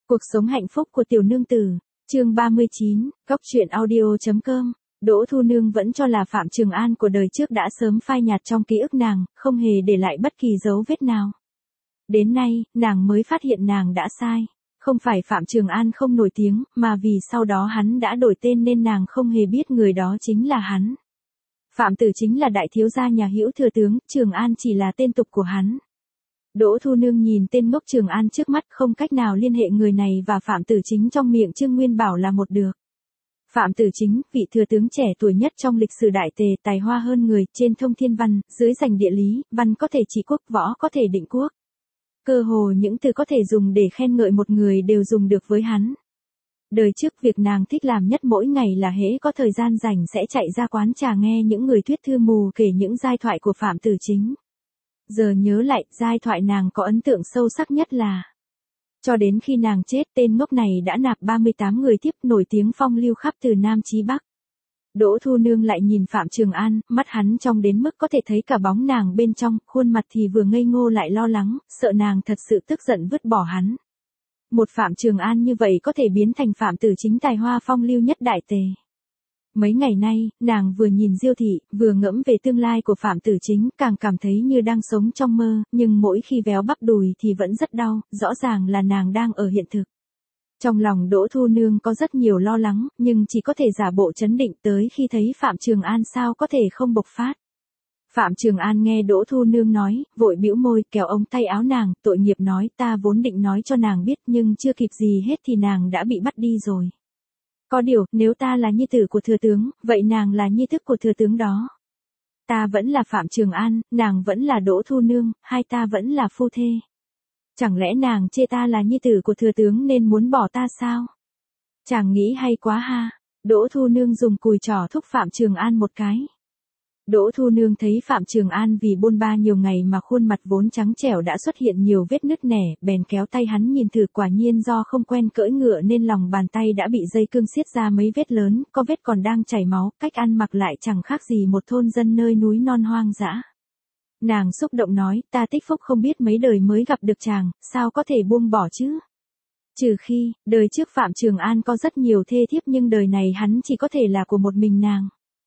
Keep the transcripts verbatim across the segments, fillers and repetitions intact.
Cuộc sống hạnh phúc của tiểu nương tử, chương ba mươi chín, Cóc truyện audio.com. Đỗ Thu Nương vẫn cho là Phạm Trường An của đời trước đã sớm phai nhạt trong ký ức nàng, không hề để lại bất kỳ dấu vết nào. Đến nay, nàng mới phát hiện nàng đã sai. Không phải Phạm Trường An không nổi tiếng, mà vì sau đó hắn đã đổi tên nên nàng không hề biết người đó chính là hắn. Phạm Tử chính là đại thiếu gia nhà Hữu thừa tướng, Trường An chỉ là tên tục của hắn. Đỗ Thu Nương nhìn tên ngốc Trường An trước mắt không cách nào liên hệ người này và Phạm Tử Chính trong miệng Trương Nguyên Bảo là một được. Phạm Tử Chính, vị thừa tướng trẻ tuổi nhất trong lịch sử đại tề, tài hoa hơn người, trên thông thiên văn, dưới giành địa lý, văn có thể trị quốc, võ có thể định quốc. Cơ hồ những từ có thể dùng để khen ngợi một người đều dùng được với hắn. Đời trước việc nàng thích làm nhất mỗi ngày là hễ có thời gian rảnh sẽ chạy ra quán trà nghe những người thuyết thư mù kể những giai thoại của Phạm Tử Chính. Giờ nhớ lại, giai thoại nàng có ấn tượng sâu sắc nhất là cho đến khi nàng chết, tên ngốc này đã nạp ba mươi tám người tiếp, nổi tiếng phong lưu khắp từ Nam chí Bắc. Đỗ Thu Nương lại nhìn Phạm Trường An, mắt hắn trong đến mức có thể thấy cả bóng nàng bên trong, khuôn mặt thì vừa ngây ngô lại lo lắng, sợ nàng thật sự tức giận vứt bỏ hắn. Một Phạm Trường An như vậy có thể biến thành Phạm Tử Chính tài hoa phong lưu nhất đại tề. Mấy ngày nay, nàng vừa nhìn Diêu thị, vừa ngẫm về tương lai của Phạm Tử Chính, càng cảm thấy như đang sống trong mơ, nhưng mỗi khi véo bắp đùi thì vẫn rất đau, rõ ràng là nàng đang ở hiện thực. Trong lòng Đỗ Thu Nương có rất nhiều lo lắng, nhưng chỉ có thể giả bộ trấn định, tới khi thấy Phạm Trường An sao có thể không bộc phát. Phạm Trường An nghe Đỗ Thu Nương nói, vội bĩu môi, kéo ống tay áo nàng, tội nghiệp nói, ta vốn định nói cho nàng biết nhưng chưa kịp gì hết thì nàng đã bị bắt đi rồi. Có điều, nếu ta là nhi tử của thừa tướng, vậy nàng là nhi thức của thừa tướng đó. Ta vẫn là Phạm Trường An, nàng vẫn là Đỗ Thu Nương, hai ta vẫn là phu thê. Chẳng lẽ nàng chê ta là nhi tử của thừa tướng nên muốn bỏ ta sao? Chàng nghĩ hay quá ha. Đỗ Thu Nương dùng cùi trỏ thúc Phạm Trường An một cái. Đỗ Thu Nương thấy Phạm Trường An vì bôn ba nhiều ngày mà khuôn mặt vốn trắng trẻo đã xuất hiện nhiều vết nứt nẻ, bèn kéo tay hắn nhìn thử, quả nhiên do không quen cưỡi ngựa nên lòng bàn tay đã bị dây cương siết ra mấy vết lớn, có vết còn đang chảy máu, cách ăn mặc lại chẳng khác gì một thôn dân nơi núi non hoang dã. Nàng xúc động nói, ta tích phúc không biết mấy đời mới gặp được chàng, sao có thể buông bỏ chứ? Trừ khi, đời trước Phạm Trường An có rất nhiều thê thiếp nhưng đời này hắn chỉ có thể là của một mình nàng.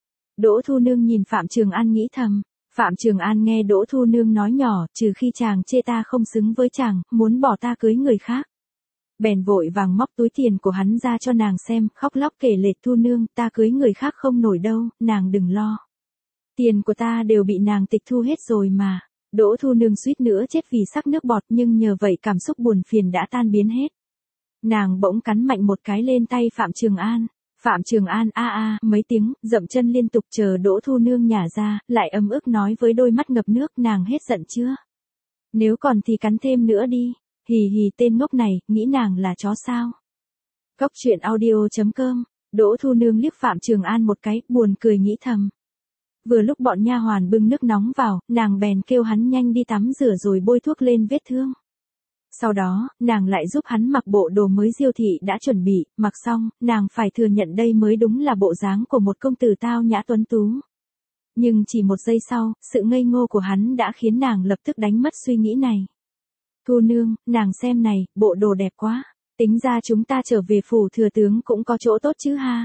Đỗ Thu Nương nhìn Phạm Trường An nghĩ thầm. Phạm Trường An nghe Đỗ Thu Nương nói nhỏ, trừ khi chàng chê ta không xứng với chàng, muốn bỏ ta cưới người khác. Bèn vội vàng móc túi tiền của hắn ra cho nàng xem, khóc lóc kể lể, Thu Nương, ta cưới người khác không nổi đâu, nàng đừng lo. Tiền của ta đều bị nàng tịch thu hết rồi mà. Đỗ Thu Nương suýt nữa chết vì sắc nước bọt, nhưng nhờ vậy cảm xúc buồn phiền đã tan biến hết. Nàng bỗng cắn mạnh một cái lên tay Phạm Trường An. Phạm Trường An a a mấy tiếng, dậm chân liên tục chờ Đỗ Thu Nương nhả ra, lại ấm ức nói với đôi mắt ngập nước, nàng hết giận chưa? Nếu còn thì cắn thêm nữa đi. Hì hì, tên ngốc này, nghĩ nàng là chó sao? Cóc truyện audio.com. Đỗ Thu Nương liếc Phạm Trường An một cái, buồn cười nghĩ thầm. Vừa lúc bọn nha hoàn bưng nước nóng vào, nàng bèn kêu hắn nhanh đi tắm rửa rồi bôi thuốc lên vết thương. Sau đó, nàng lại giúp hắn mặc bộ đồ mới Diêu thị đã chuẩn bị, mặc xong, nàng phải thừa nhận đây mới đúng là bộ dáng của một công tử tao nhã tuấn tú. Nhưng chỉ một giây sau, sự ngây ngô của hắn đã khiến nàng lập tức đánh mất suy nghĩ này. Thu Nương, nàng xem này, bộ đồ đẹp quá, tính ra chúng ta trở về phủ thừa tướng cũng có chỗ tốt chứ ha.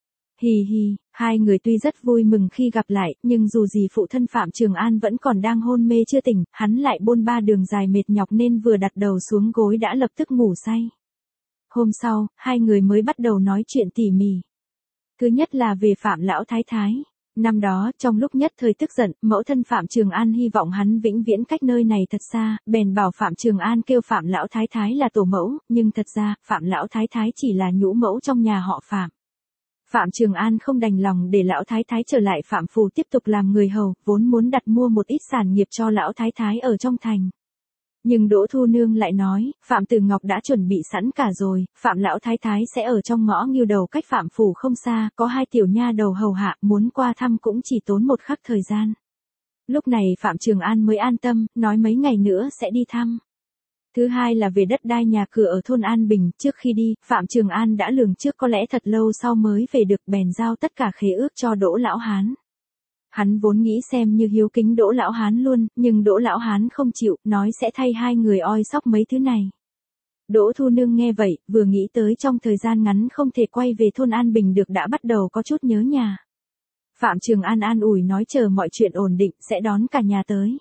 Hì hì, hai người tuy rất vui mừng khi gặp lại, nhưng dù gì phụ thân Phạm Trường An vẫn còn đang hôn mê chưa tỉnh, hắn lại bôn ba đường dài mệt nhọc nên vừa đặt đầu xuống gối đã lập tức ngủ say. Hôm sau, hai người mới bắt đầu nói chuyện tỉ mỉ. Thứ nhất là về Phạm Lão Thái Thái. Năm đó, trong lúc nhất thời tức giận, mẫu thân Phạm Trường An hy vọng hắn vĩnh viễn cách nơi này thật xa, bèn bảo Phạm Trường An kêu Phạm Lão Thái Thái là tổ mẫu, nhưng thật ra, Phạm Lão Thái Thái chỉ là nhũ mẫu trong nhà họ Phạm. Phạm Trường An không đành lòng để Lão Thái Thái trở lại Phạm phủ tiếp tục làm người hầu, vốn muốn đặt mua một ít sản nghiệp cho Lão Thái Thái ở trong thành. Nhưng Đỗ Thu Nương lại nói, Phạm Tử Ngọc đã chuẩn bị sẵn cả rồi, Phạm Lão Thái Thái sẽ ở trong ngõ Ngưu Đầu cách Phạm phủ không xa, có hai tiểu nha đầu hầu hạ, muốn qua thăm cũng chỉ tốn một khắc thời gian. Lúc này Phạm Trường An mới an tâm, nói mấy ngày nữa sẽ đi thăm. Thứ hai là về đất đai nhà cửa ở thôn An Bình, trước khi đi, Phạm Trường An đã lường trước có lẽ thật lâu sau mới về được, bèn giao tất cả khế ước cho Đỗ Lão Hán. Hắn vốn nghĩ xem như hiếu kính Đỗ Lão Hán luôn, nhưng Đỗ Lão Hán không chịu, nói sẽ thay hai người oi sóc mấy thứ này. Đỗ Thu Nương nghe vậy, vừa nghĩ tới trong thời gian ngắn không thể quay về thôn An Bình được đã bắt đầu có chút nhớ nhà. Phạm Trường An an ủi nói chờ mọi chuyện ổn định sẽ đón cả nhà tới.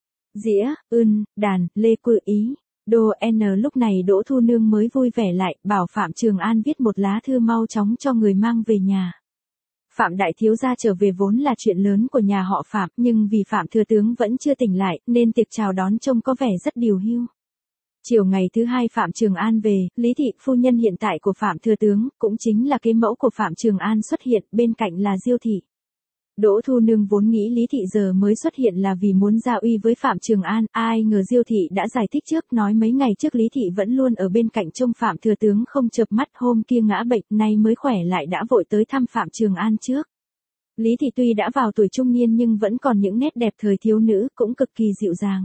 Dĩa, ưn, đàn, lê quự ý, đô n lúc này Đỗ Thu Nương mới vui vẻ lại, bảo Phạm Trường An viết một lá thư mau chóng cho người mang về nhà. Phạm đại thiếu gia trở về vốn là chuyện lớn của nhà họ Phạm, nhưng vì Phạm thừa tướng vẫn chưa tỉnh lại, nên tiệc chào đón trông có vẻ rất điều hưu. Chiều ngày thứ hai Phạm Trường An về, Lý thị phu nhân hiện tại của Phạm thừa tướng, cũng chính là kế mẫu của Phạm Trường An xuất hiện, bên cạnh là Diêu thị. Đỗ Thu Nương vốn nghĩ Lý thị giờ mới xuất hiện là vì muốn gia uy với Phạm Trường An, ai ngờ Diêu thị đã giải thích trước, nói mấy ngày trước Lý thị vẫn luôn ở bên cạnh trông Phạm thừa tướng không chợp mắt, hôm kia ngã bệnh, nay mới khỏe lại đã vội tới thăm Phạm Trường An trước. Lý thị tuy đã vào tuổi trung niên nhưng vẫn còn những nét đẹp thời thiếu nữ, cũng cực kỳ dịu dàng.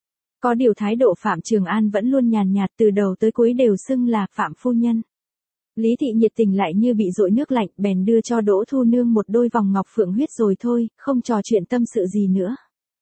Có điều thái độ Phạm Trường An vẫn luôn nhàn nhạt, từ đầu tới cuối đều xưng là Phạm phu nhân. Lý thị nhiệt tình lại như bị dội nước lạnh, bèn đưa cho Đỗ Thu Nương một đôi vòng ngọc phượng huyết rồi thôi, không trò chuyện tâm sự gì nữa.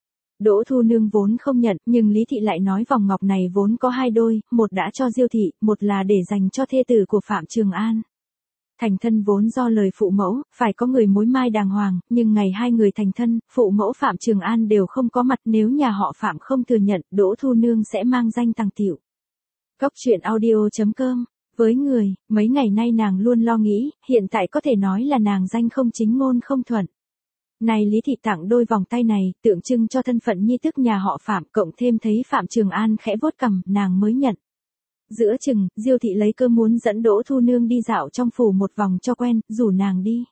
Đỗ Thu Nương vốn không nhận, nhưng Lý thị lại nói vòng ngọc này vốn có hai đôi, một đã cho Diêu thị, một là để dành cho thê tử của Phạm Trường An. Thành thân vốn do lời phụ mẫu, phải có người mối mai đàng hoàng, nhưng ngày hai người thành thân, phụ mẫu Phạm Trường An đều không có mặt, nếu nhà họ Phạm không thừa nhận, Đỗ Thu Nương sẽ mang danh tàng tiểu. Cốc truyện audio chấm com. Với người, mấy ngày nay nàng luôn lo nghĩ, hiện tại có thể nói là nàng danh không chính ngôn không thuận. Này Lý thị tặng đôi vòng tay này, tượng trưng cho thân phận nhi tức nhà họ Phạm, cộng thêm thấy Phạm Trường An khẽ vuốt cằm, nàng mới nhận. Giữa chừng, Diêu thị lấy cơ muốn dẫn Đỗ Thu Nương đi dạo trong phủ một vòng cho quen, rủ nàng đi.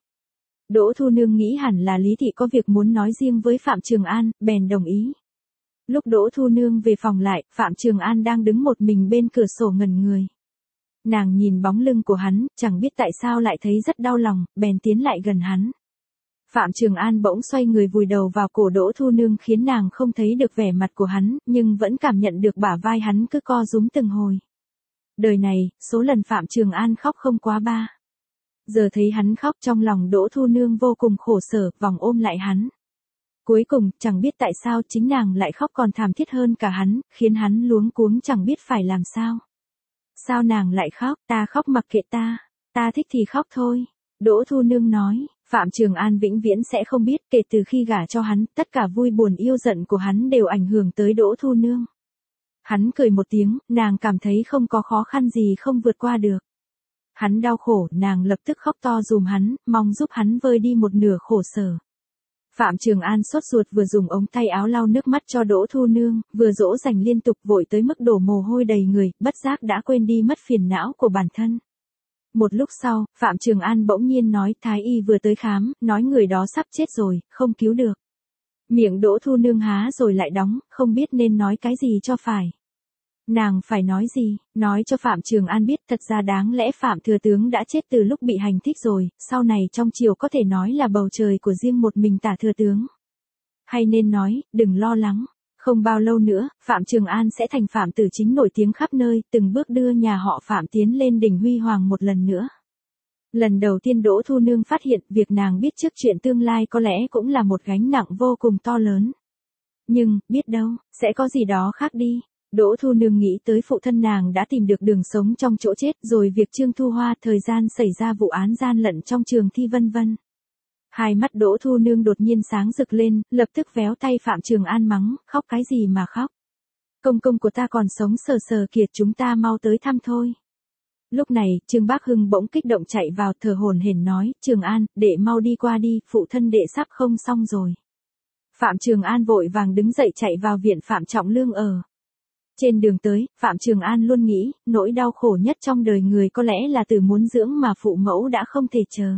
Đỗ Thu Nương nghĩ hẳn là Lý thị có việc muốn nói riêng với Phạm Trường An, bèn đồng ý. Lúc Đỗ Thu Nương về phòng lại, Phạm Trường An đang đứng một mình bên cửa sổ ngẩn người. Nàng nhìn bóng lưng của hắn, chẳng biết tại sao lại thấy rất đau lòng, bèn tiến lại gần hắn. Phạm Trường An bỗng xoay người vùi đầu vào cổ Đỗ Thu Nương khiến nàng không thấy được vẻ mặt của hắn, nhưng vẫn cảm nhận được bả vai hắn cứ co rúm từng hồi. Đời này, số lần Phạm Trường An khóc không quá ba. Giờ thấy hắn khóc trong lòng Đỗ Thu Nương vô cùng khổ sở, vòng ôm lại hắn. Cuối cùng, chẳng biết tại sao chính nàng lại khóc còn thảm thiết hơn cả hắn, khiến hắn luống cuống chẳng biết phải làm sao. Sao nàng lại khóc, ta khóc mặc kệ ta, ta thích thì khóc thôi. Đỗ Thu Nương nói, Phạm Trường An vĩnh viễn sẽ không biết, kể từ khi gả cho hắn, tất cả vui buồn yêu giận của hắn đều ảnh hưởng tới Đỗ Thu Nương. Hắn cười một tiếng, nàng cảm thấy không có khó khăn gì không vượt qua được. Hắn đau khổ, nàng lập tức khóc to dùm hắn, mong giúp hắn vơi đi một nửa khổ sở. Phạm Trường An sốt ruột vừa dùng ống tay áo lau nước mắt cho Đỗ Thu Nương, vừa dỗ dành liên tục vội tới mức đổ mồ hôi đầy người, bất giác đã quên đi mất phiền não của bản thân. Một lúc sau, Phạm Trường An bỗng nhiên nói Thái y vừa tới khám, nói người đó sắp chết rồi, không cứu được. Miệng Đỗ Thu Nương há rồi lại đóng, không biết nên nói cái gì cho phải. Nàng phải nói gì, nói cho Phạm Trường An biết thật ra đáng lẽ Phạm thừa tướng đã chết từ lúc bị hành thích rồi, sau này trong triều có thể nói là bầu trời của riêng một mình tả thừa tướng. Hay nên nói, đừng lo lắng, không bao lâu nữa, Phạm Trường An sẽ thành Phạm tử chính nổi tiếng khắp nơi, từng bước đưa nhà họ Phạm tiến lên đỉnh huy hoàng một lần nữa. Lần đầu tiên Đỗ Thu Nương phát hiện việc nàng biết trước chuyện tương lai có lẽ cũng là một gánh nặng vô cùng to lớn. Nhưng, biết đâu, sẽ có gì đó khác đi. Đỗ Thu Nương nghĩ tới phụ thân nàng đã tìm được đường sống trong chỗ chết, rồi việc Trương Thu Hoa thời gian xảy ra vụ án gian lận trong trường thi vân vân. Hai mắt Đỗ Thu Nương đột nhiên sáng rực lên, lập tức véo tay Phạm Trường An mắng, khóc cái gì mà khóc. Công công của ta còn sống sờ sờ kìa, chúng ta mau tới thăm thôi. Lúc này, Trương Bác Hưng bỗng kích động chạy vào thở hổn hển nói, Trường An, đệ mau đi qua đi, phụ thân đệ sắp không xong rồi. Phạm Trường An vội vàng đứng dậy chạy vào viện Phạm Trọng Lương ở. Trên đường tới, Phạm Trường An luôn nghĩ, nỗi đau khổ nhất trong đời người có lẽ là từ muốn dưỡng mà phụ mẫu đã không thể chờ.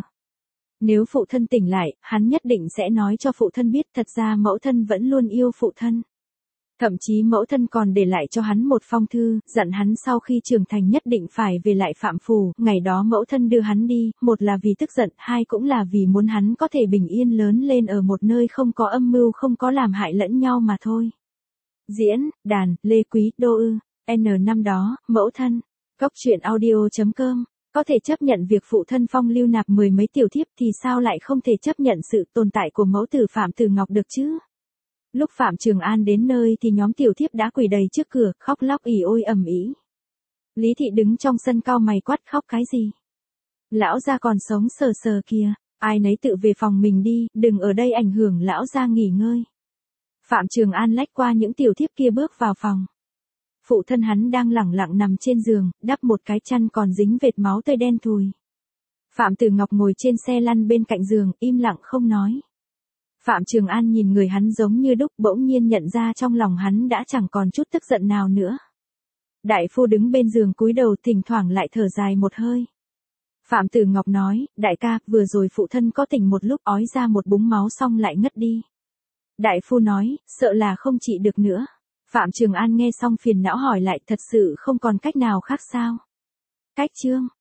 Nếu phụ thân tỉnh lại, hắn nhất định sẽ nói cho phụ thân biết thật ra mẫu thân vẫn luôn yêu phụ thân. Thậm chí mẫu thân còn để lại cho hắn một phong thư, dặn hắn sau khi trưởng thành nhất định phải về lại Phạm Phủ, ngày đó mẫu thân đưa hắn đi, một là vì tức giận, hai cũng là vì muốn hắn có thể bình yên lớn lên ở một nơi không có âm mưu không có làm hại lẫn nhau mà thôi. Diễn, đàn, Lê Quý, Đô Ư, N năm đó, mẫu thân, cốc truyện audio chấm com, có thể chấp nhận việc phụ thân phong lưu nạp mười mấy tiểu thiếp thì sao lại không thể chấp nhận sự tồn tại của mẫu tử Phạm Tử Ngọc được chứ? Lúc Phạm Trường An đến nơi thì nhóm tiểu thiếp đã quỳ đầy trước cửa, khóc lóc ỉ ôi ầm ĩ. Lý thị đứng trong sân cau mày quát khóc cái gì? Lão gia còn sống sờ sờ kìa, ai nấy tự về phòng mình đi, đừng ở đây ảnh hưởng lão gia nghỉ ngơi. Phạm Trường An lách qua những tiểu thiếp kia bước vào phòng. Phụ thân hắn đang lẳng lặng nằm trên giường, đắp một cái chăn còn dính vệt máu tươi đen thùi. Phạm Tử Ngọc ngồi trên xe lăn bên cạnh giường, im lặng không nói. Phạm Trường An nhìn người hắn giống như đúc, bỗng nhiên nhận ra trong lòng hắn đã chẳng còn chút tức giận nào nữa. Đại phu đứng bên giường cúi đầu, thỉnh thoảng lại thở dài một hơi. Phạm Tử Ngọc nói, đại ca, vừa rồi phụ thân có tỉnh một lúc, ói ra một búng máu xong lại ngất đi. Đại phu nói, sợ là không trị được nữa. Phạm Trường An nghe xong phiền não hỏi lại, thật sự không còn cách nào khác sao? Cách Trương,